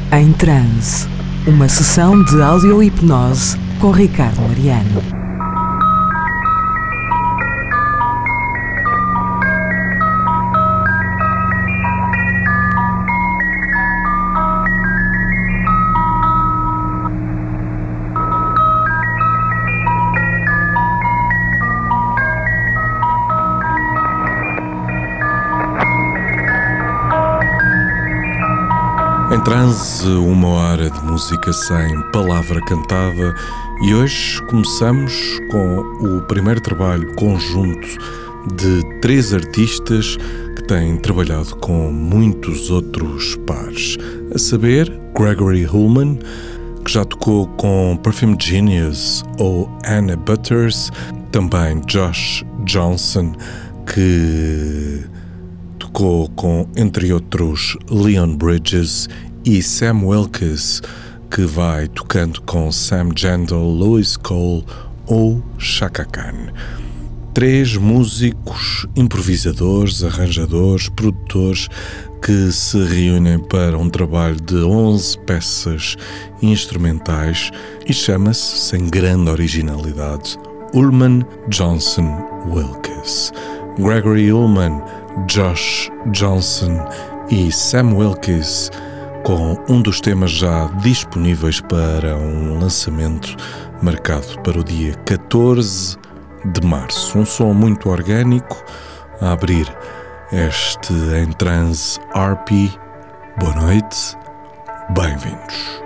Em transe, uma sessão de audio-hipnose com Ricardo Mariano. Em transe, uma hora de música sem palavra cantada, e hoje começamos com o primeiro trabalho conjunto de 3 artistas que têm trabalhado com muitos outros pares, a saber Gregory Ulmann, que já tocou com Perfume Genius ou Anna Butters, também Josh Johnson, que tocou com, entre outros, Leon Bridges, e Sam Wilkes, que vai tocando com Sam Gentle, Louis Cole ou Chaka Khan. 3 músicos, improvisadores, arranjadores, produtores que se reúnem para um trabalho de 11 peças instrumentais e chama-se, sem grande originalidade, Ulmann Johnson Wilkes. Gregory Ulmann, Josh Johnson e Sam Wilkes, com um dos temas já disponíveis para um lançamento marcado para o dia 14 de março. Um som muito orgânico a abrir este Em Transe RP. Boa noite, bem-vindos.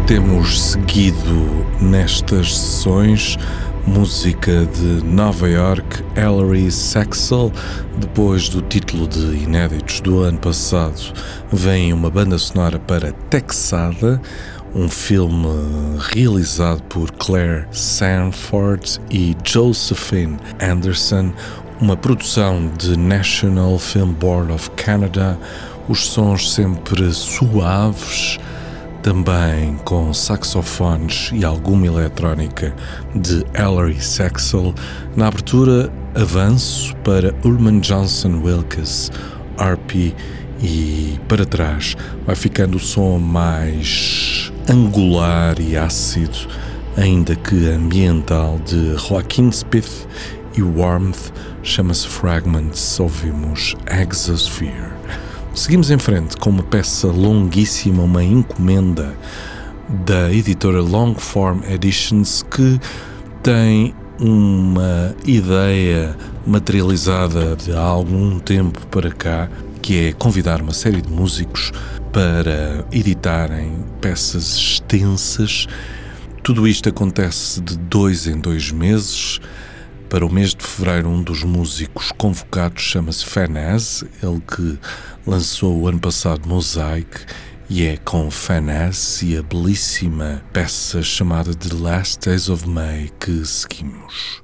Temos seguido nestas sessões música de Nova York, Ellery Sexel. Depois do título de inéditos do ano passado, vem uma banda sonora para Texada, um filme realizado por Claire Sanford e Josephine Anderson, uma produção de National Film Board of Canada, os sons sempre suaves, também com saxofones e alguma eletrónica de Ellery Sexel. Na abertura, avanço para Ullman Johnson Wilkes, RP, e para trás vai ficando o som mais angular e ácido, ainda que ambiental, de Joaquin Smith e Warmth. Chama-se Fragments. Ouvimos Exosphere. Seguimos em frente com uma peça longuíssima, uma encomenda da editora Longform Editions, que tem uma ideia materializada de há algum tempo para cá, que é convidar uma série de músicos para editarem peças extensas. Tudo isto acontece de 2 em 2 meses. Para o mês de fevereiro, um dos músicos convocados chama-se Fanaz, ele que lançou o ano passado Mosaic, e é com Fanaz e a belíssima peça chamada The Last Days of May que seguimos.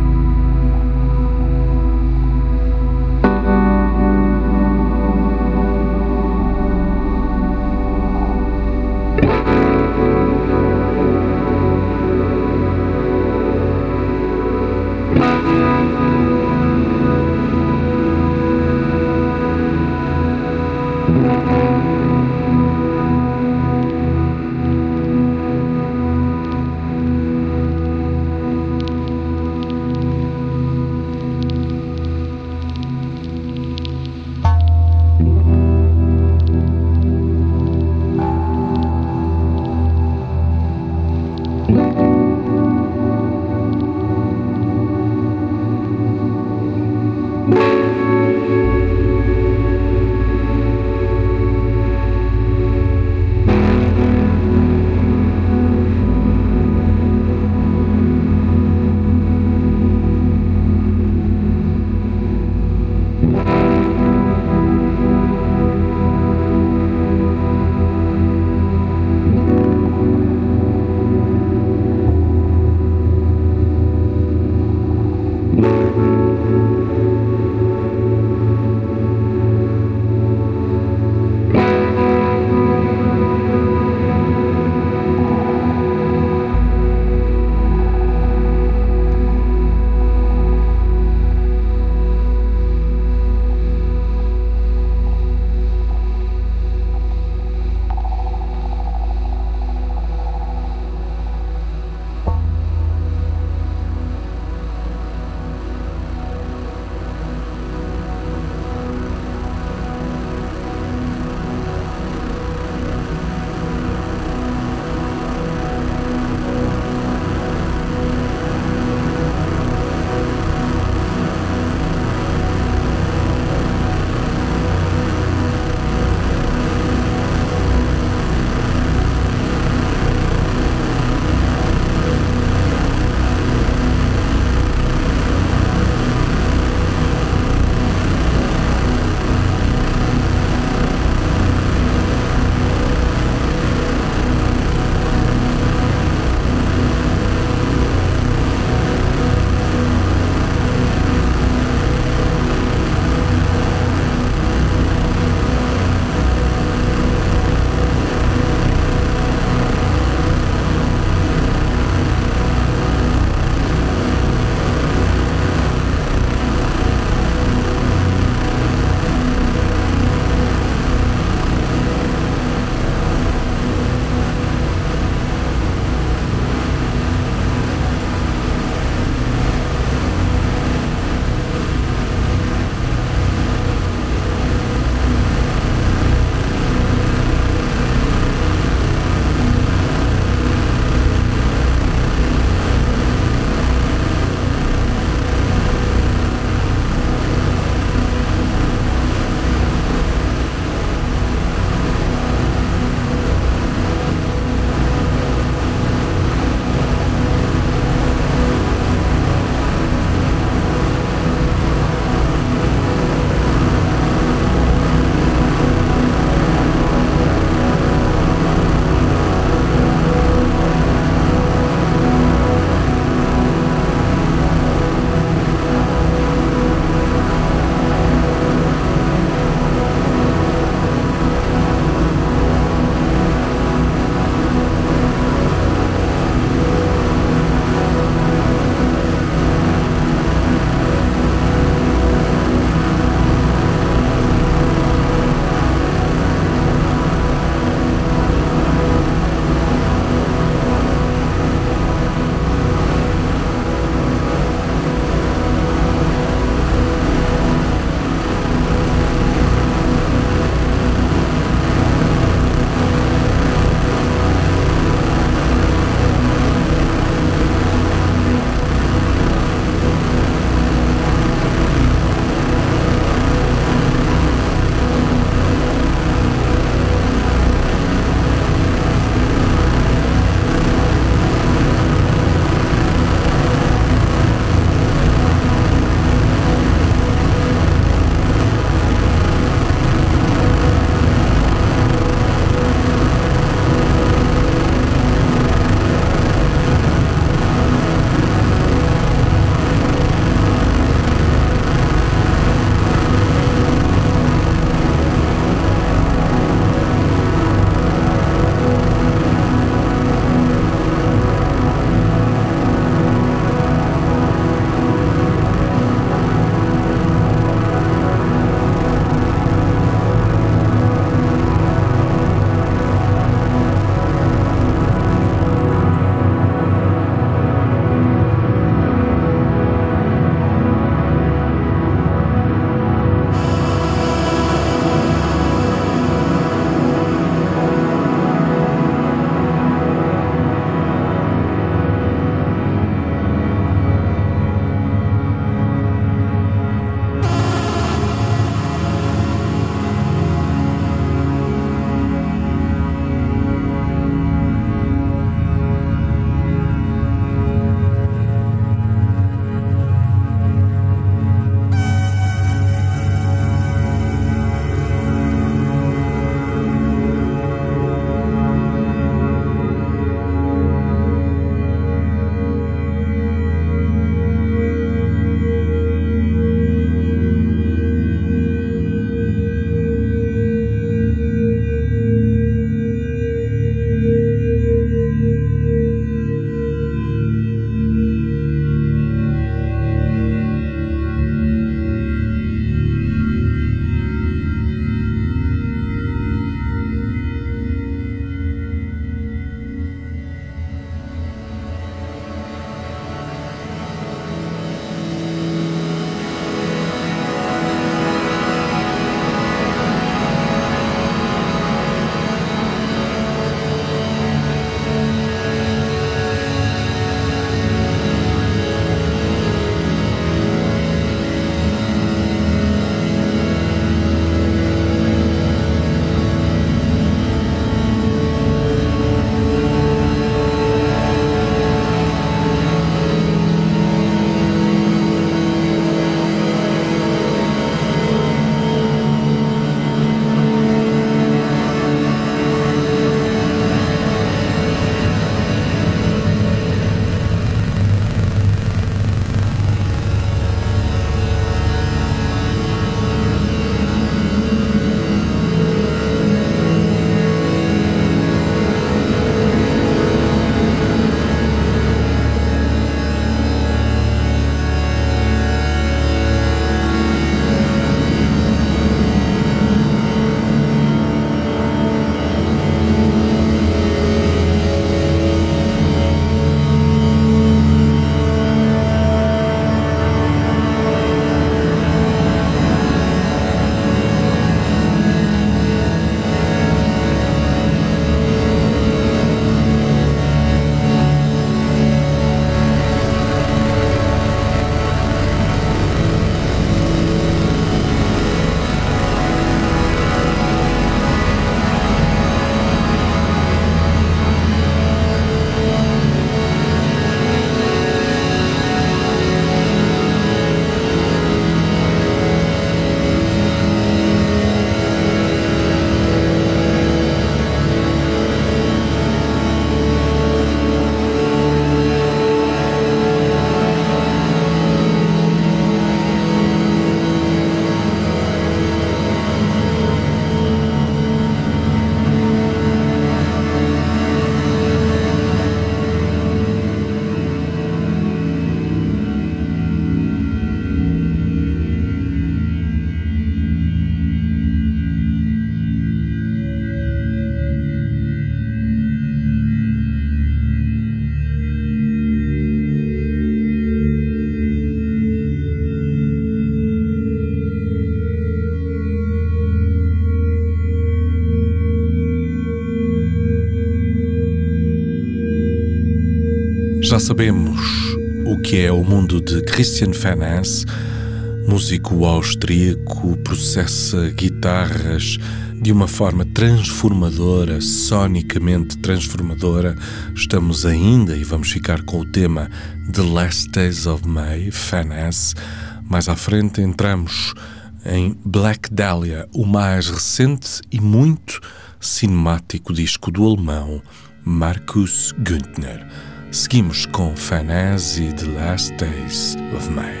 Já sabemos o que é o mundo de Christian Fennesz, músico austríaco, processa guitarras de uma forma transformadora, sonicamente transformadora. Estamos ainda e vamos ficar com o tema The Last Days of May, Fennesz. Mais à frente entramos em Black Dahlia, o mais recente e muito cinemático disco do alemão Markus Güntner. Seguimos com Fennesz e The Last Days of May.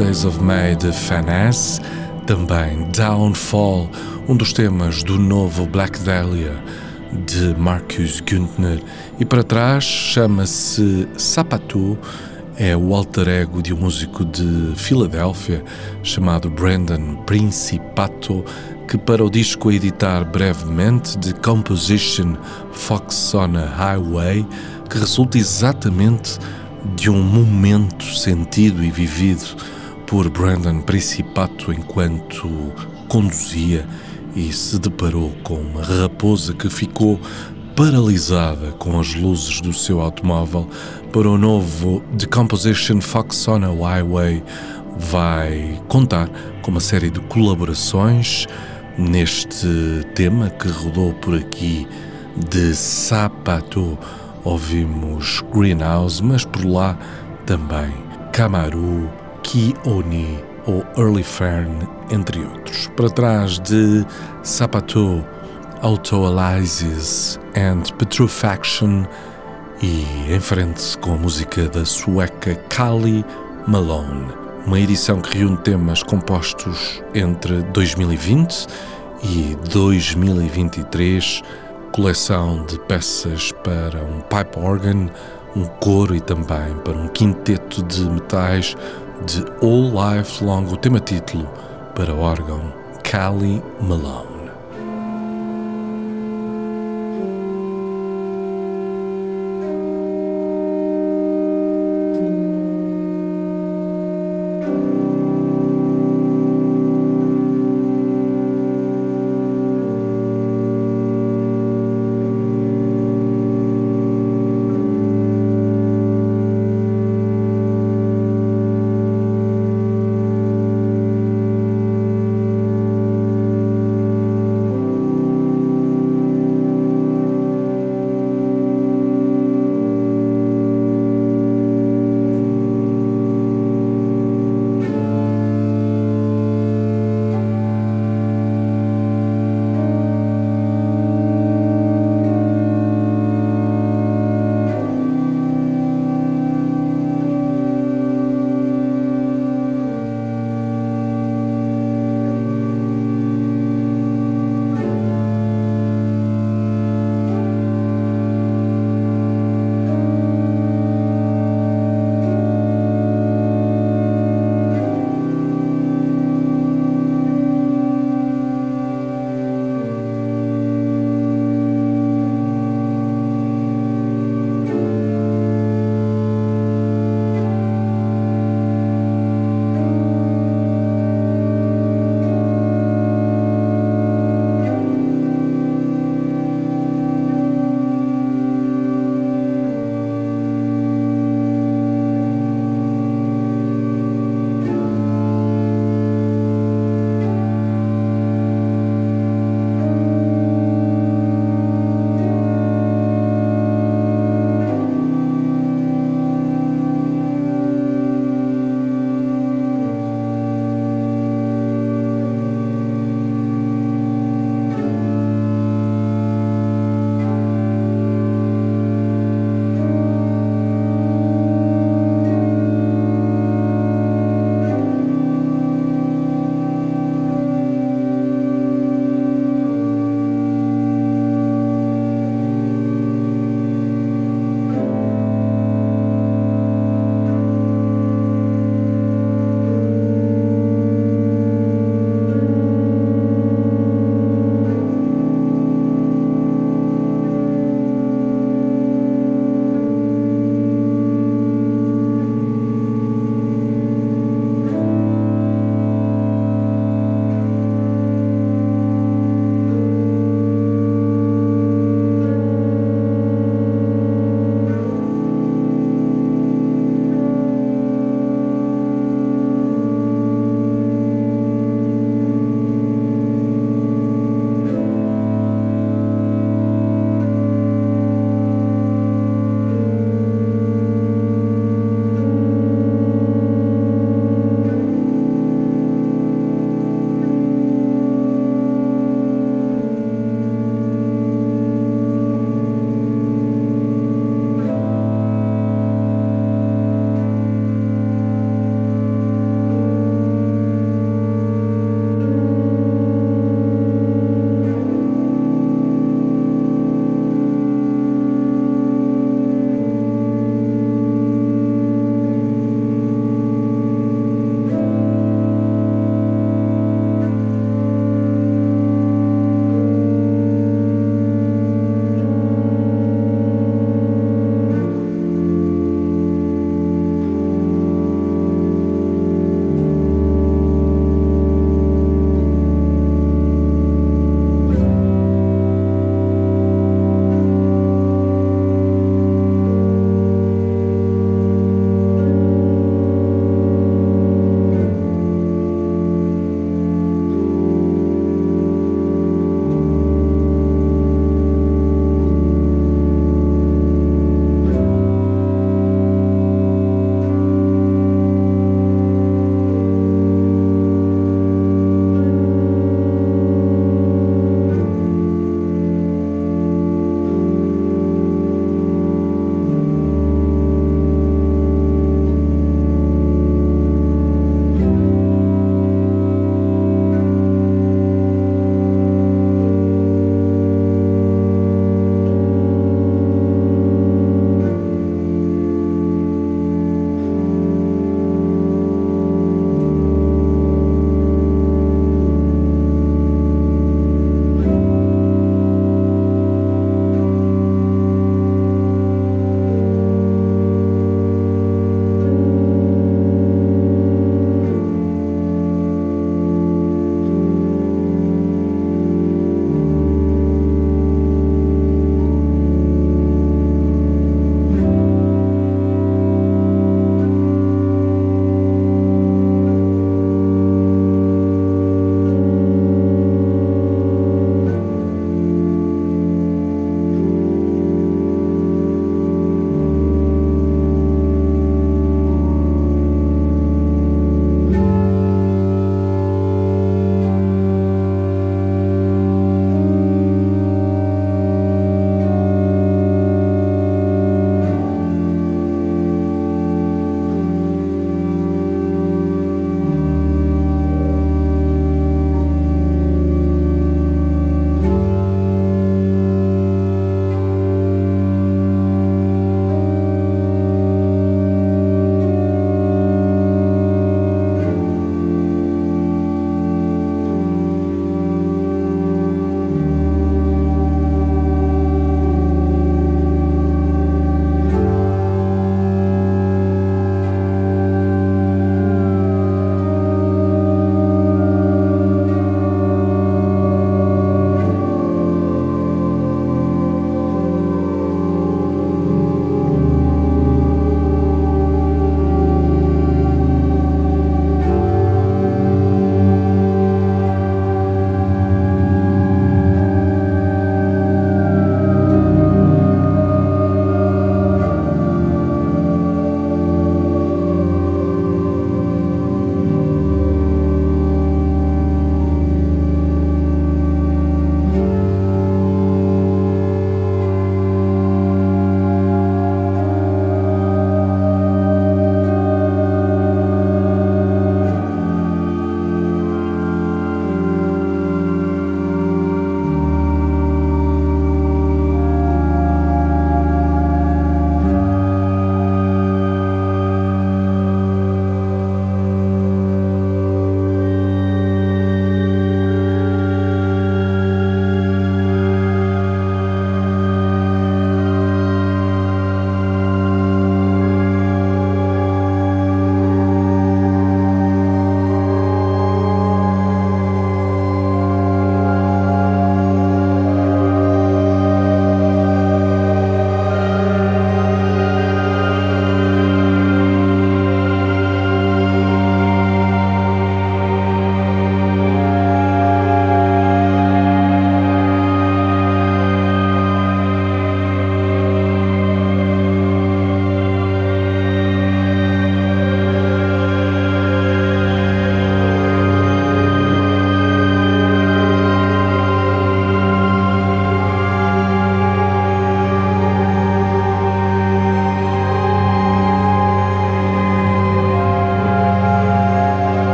Days of May de Finesse, também Downfall, um dos temas do novo Black Dahlia de Marcus Günther, e para trás chama-se Sapatu, é o alter ego de um músico de Filadélfia chamado Brandon Principato, que para o disco a editar brevemente de Composition Fox on a Highway, que resulta exatamente de um momento sentido e vivido por Brandon Principato enquanto conduzia e se deparou com uma raposa que ficou paralisada com as luzes do seu automóvel. Para o novo The Composition Fox on a Highway vai contar com uma série de colaborações neste tema que rodou por aqui de Sapatu. Ouvimos Greenhouse, mas por lá também Kamaru, Ki-Oni ou Early Fern, entre outros. Para trás de Sapatu, Autoalysis and Putrefaction, e em frente com a música da sueca Kali Malone, uma edição que reúne temas compostos entre 2020 e 2023, coleção de peças para um pipe organ, um coro e também para um quinteto de metais de All Life Long, o tema título para órgão Kali Malone.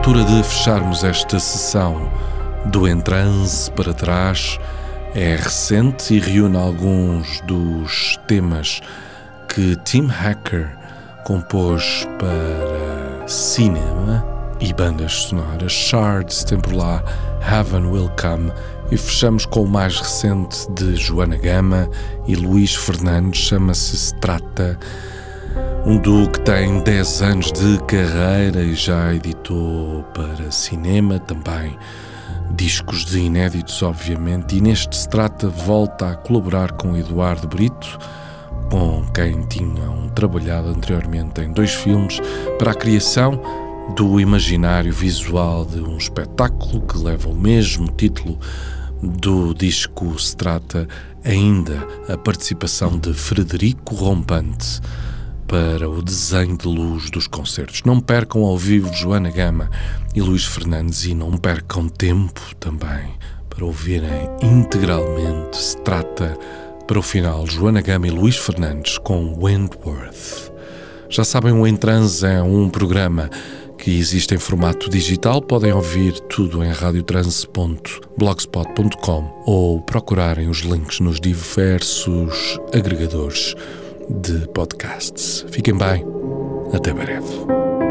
altura de fecharmos esta sessão do Em Transe para trás. É recente e reúne alguns dos temas que Tim Hacker compôs para cinema e bandas sonoras. Shards tem por lá Heaven Will Come, e fechamos com o mais recente de Joana Gama e Luís Fernandes, chama-se Strata, um duo que tem 10 anos de carreira e já editou para cinema, também discos de inéditos, obviamente, e neste Strata volta a colaborar com Eduardo Brito, com quem tinham trabalhado anteriormente em 2 filmes, para a criação do imaginário visual de um espetáculo que leva o mesmo título do disco Strata, ainda a participação de Frederico Rompante para o desenho de luz dos concertos. Não percam ao vivo Joana Gama e Luís Fernandes, e não percam tempo também para ouvirem integralmente Strata. Para o final, Joana Gama e Luís Fernandes com Wentworth. Já sabem, o Em Transe é um programa que existe em formato digital. Podem ouvir tudo em radiotranse.blogspot.com ou procurarem os links nos diversos agregadores de podcasts. Fiquem bem, até breve.